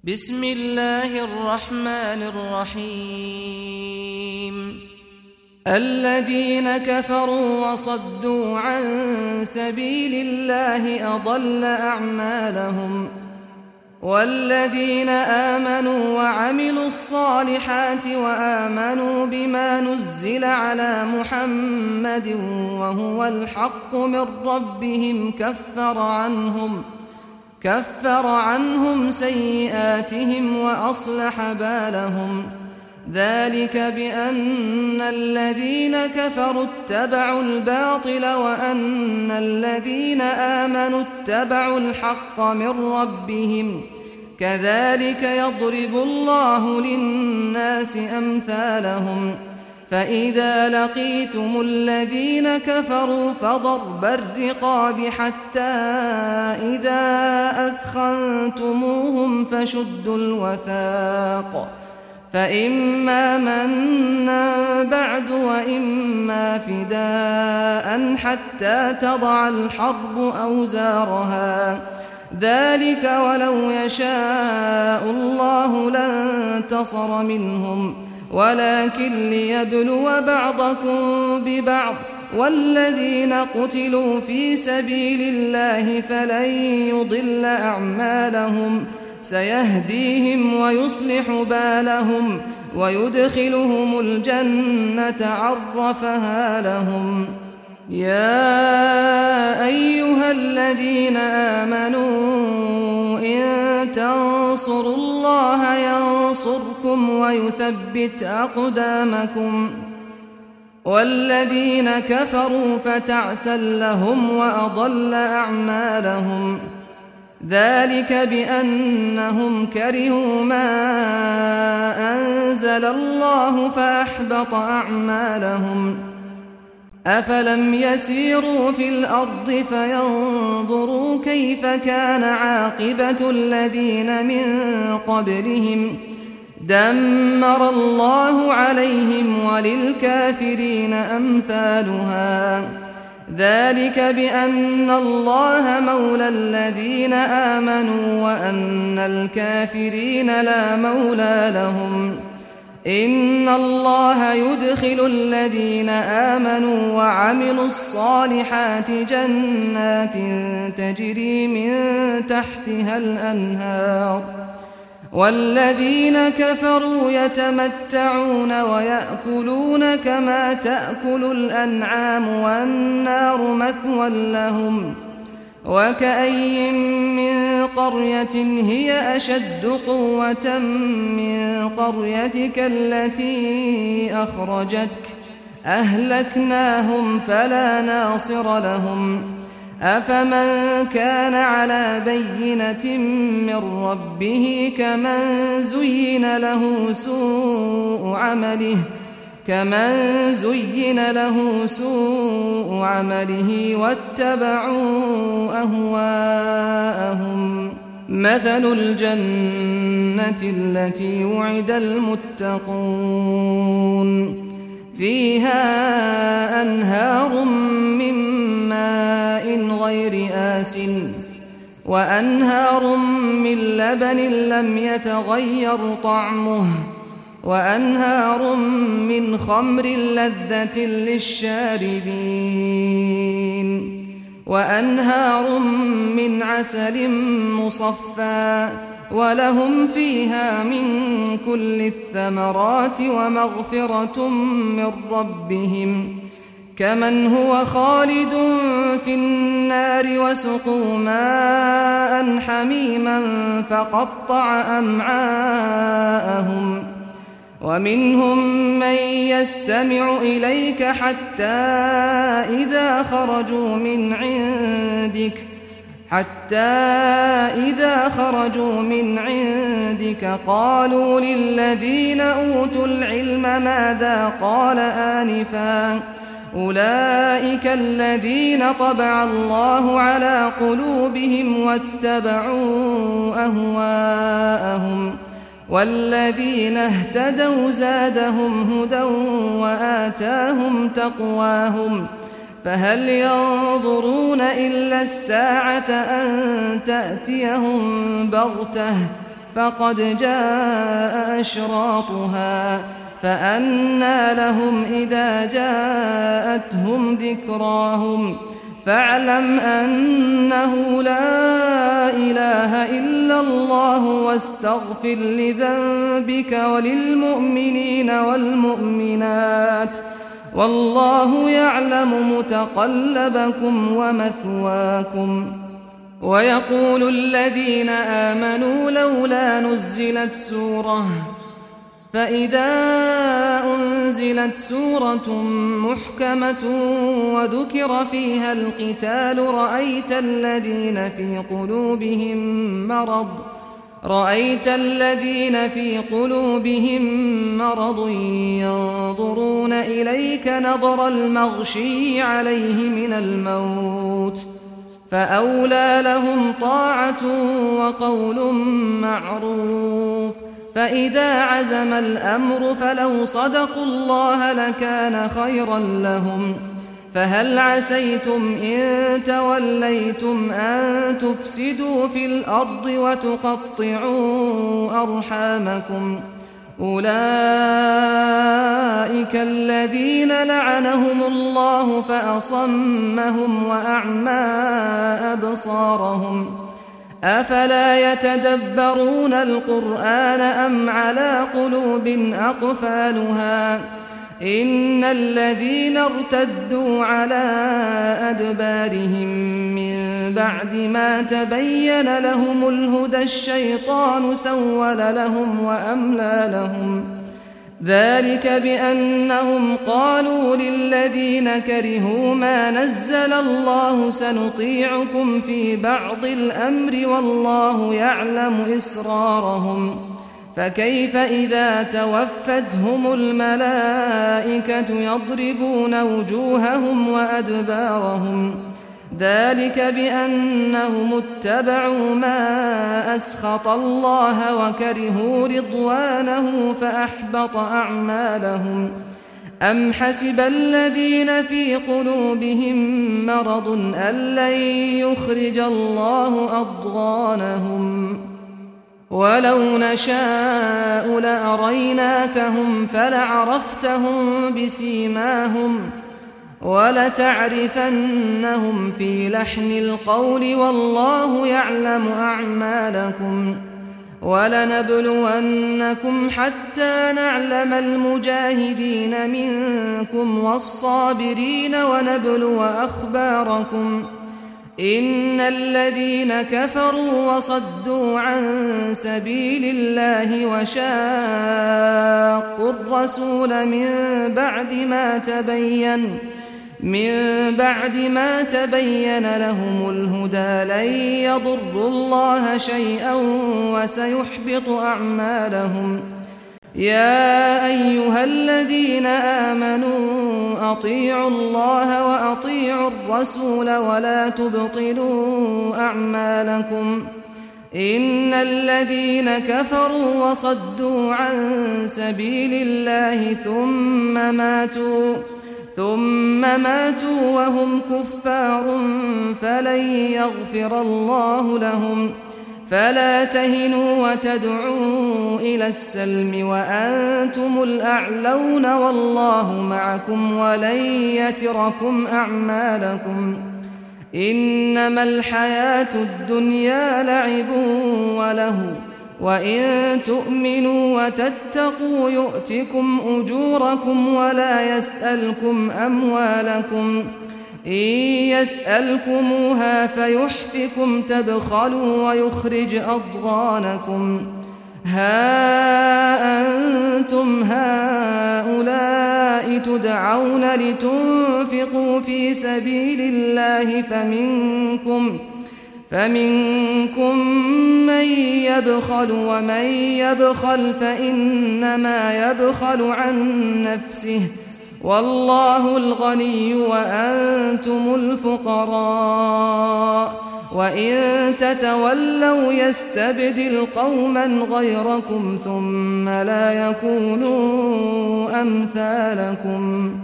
بسم الله الرحمن الرحيم الذين كفروا وصدوا عن سبيل الله أضل أعمالهم والذين آمنوا وعملوا الصالحات وآمنوا بما نزل على محمد وهو الحق من ربهم كفر عنهم سيئاتهم وأصلح بالهم ذلك بأن الذين كفروا اتبعوا الباطل وأن الذين آمنوا اتبعوا الحق من ربهم كذلك يضرب الله للناس أمثالهم فإذا لقيتم الذين كفروا فضرب الرقاب حتى إذا أثخنتموهم فشدوا الوثاق فإما منا بعد وإما فداء حتى تضع الحرب أوزارها ذلك ولو يشاء الله لانتصر منهم ولكن ليبلو بعضكم ببعض والذين قتلوا في سبيل الله فلن يضل أعمالهم سيهديهم ويصلح بالهم ويدخلهم الجنة عرفها لهم يا أيها الذين آمنوا إن تنصروا الله ينصركم ويثبت أقدامكم والذين كفروا فتعسا لهم وأضل أعمالهم ذلك بأنهم كرهوا ما أنزل الله فأحبط أعمالهم أفلم يسيروا في الأرض فينظروا كيف كان عاقبة الذين من قبلهم دمر الله عليهم وللكافرين أمثالها ذلك بأن الله مولى الذين آمنوا وأن الكافرين لا مولى لهم إن الله يدخل الذين آمنوا وعملوا الصالحات جنات تجري من تحتها الأنهار والذين كفروا يتمتعون ويأكلون كما تأكل الأنعام والنار مثوى لهم وكأي من قرية هي أشد قوة من قريتك التي أخرجتك أهلكناهم فلا ناصر لهم أفمن كان على بينة من ربه كمن زين له سوء عمله واتبعوا أهواءهم مثل الجنة التي وعد المتقون فيها أنهار من ماء غير آسن وأنهار من لبن لم يتغير طعمه وأنهار من خمر لذة للشاربين وأنهار من عسل مصفى ولهم فيها من كل الثمرات ومغفرة من ربهم كمن هو خالد في النار وسقوا ماء حميما فقطع أمعاءهم ومنهم من يستمع إليك حتى إذا خرجوا من عندك قالوا للذين أوتوا العلم ماذا قال آنفا أولئك الذين طبع الله على قلوبهم واتبعوا أهواءهم والذين اهتدوا زادهم هدى وآتاهم تقواهم فهل ينظرون إلا الساعة أن تأتيهم بغتة فقد جاء أشراطها فأنى لهم إذا جاءتهم ذكراهم فاعلم أنه لا إله إلا الله واستغفر لذنبك وللمؤمنين والمؤمنات والله يعلم متقلبكم ومثواكم. ويقول الذين آمنوا لولا نزلت سورة فإذا أنزلت سورة محكمة وذكر فيها القتال رأيت الذين في قلوبهم مرض ينظرون إليك نظر المغشي عليه من الموت فأولى لهم طاعة وقول معروف. فإذا عزم الأمر فلو صدقوا الله لكان خيرا لهم. فهل عسيتم إن توليتم أن تفسدوا في الأرض وتقطعوا أرحامكم أولئك الذين لعنهم الله فأصمهم وأعمى أبصارهم أفلا يتدبرون القرآن أم على قلوب أقفالها إن الذين ارتدوا على أدبارهم من بعد ما تبين لهم الهدى الشيطان سول لهم وأملى لهم ذلك بأنهم قالوا للذين كرهوا ما نزل الله سنطيعكم في بعض الأمر والله يعلم إسرارهم فكيف إذا توفتهم الملائكة يضربون وجوههم وأدبارهم ذلك بأنهم اتبعوا ما أسخط الله وكرهوا رضوانه فأحبط أعمالهم. أم حسب الذين في قلوبهم مرض أن لن يخرج الله أضغانهم ولو نشاء لأريناكهم فلعرفتهم بسيماهم ولتعرفنهم في لحن القول والله يعلم أعمالكم. ولنبلونكم حتى نعلم المجاهدين منكم والصابرين ونبلو أخباركم إن الذين كفروا وصدوا عن سبيل الله وشاقوا الرسول من بعد ما تبين لهم الهدى لن يضروا الله شيئا وسيحبط أعمالهم. يا أيها الذين آمنوا أطيعوا الله وأطيعوا الرسول ولا تبطلوا أعمالكم إن الذين كفروا وصدوا عن سبيل الله ثم ماتوا وهم كفار فلن يغفر الله لهم. فلا تهنوا وتدعوا إلى السلم وأنتم الأعلون والله معكم ولن يتركم أعمالكم. إنما الحياة الدنيا لعب وله وإن تؤمنوا وتتقوا يؤتكم أجوركم ولا يسألكم أموالكم إن يسألكموها فيحفكم تبخلوا ويخرج أضغانكم. ها أنتم هؤلاء تدعون لتنفقوا في سبيل الله فمنكم من يبخل ومن يبخل فإنما يبخل عن نفسه والله الغني وأنتم الفقراء وإن تتولوا يستبدل قوما غيركم ثم لا يكونوا أمثالكم.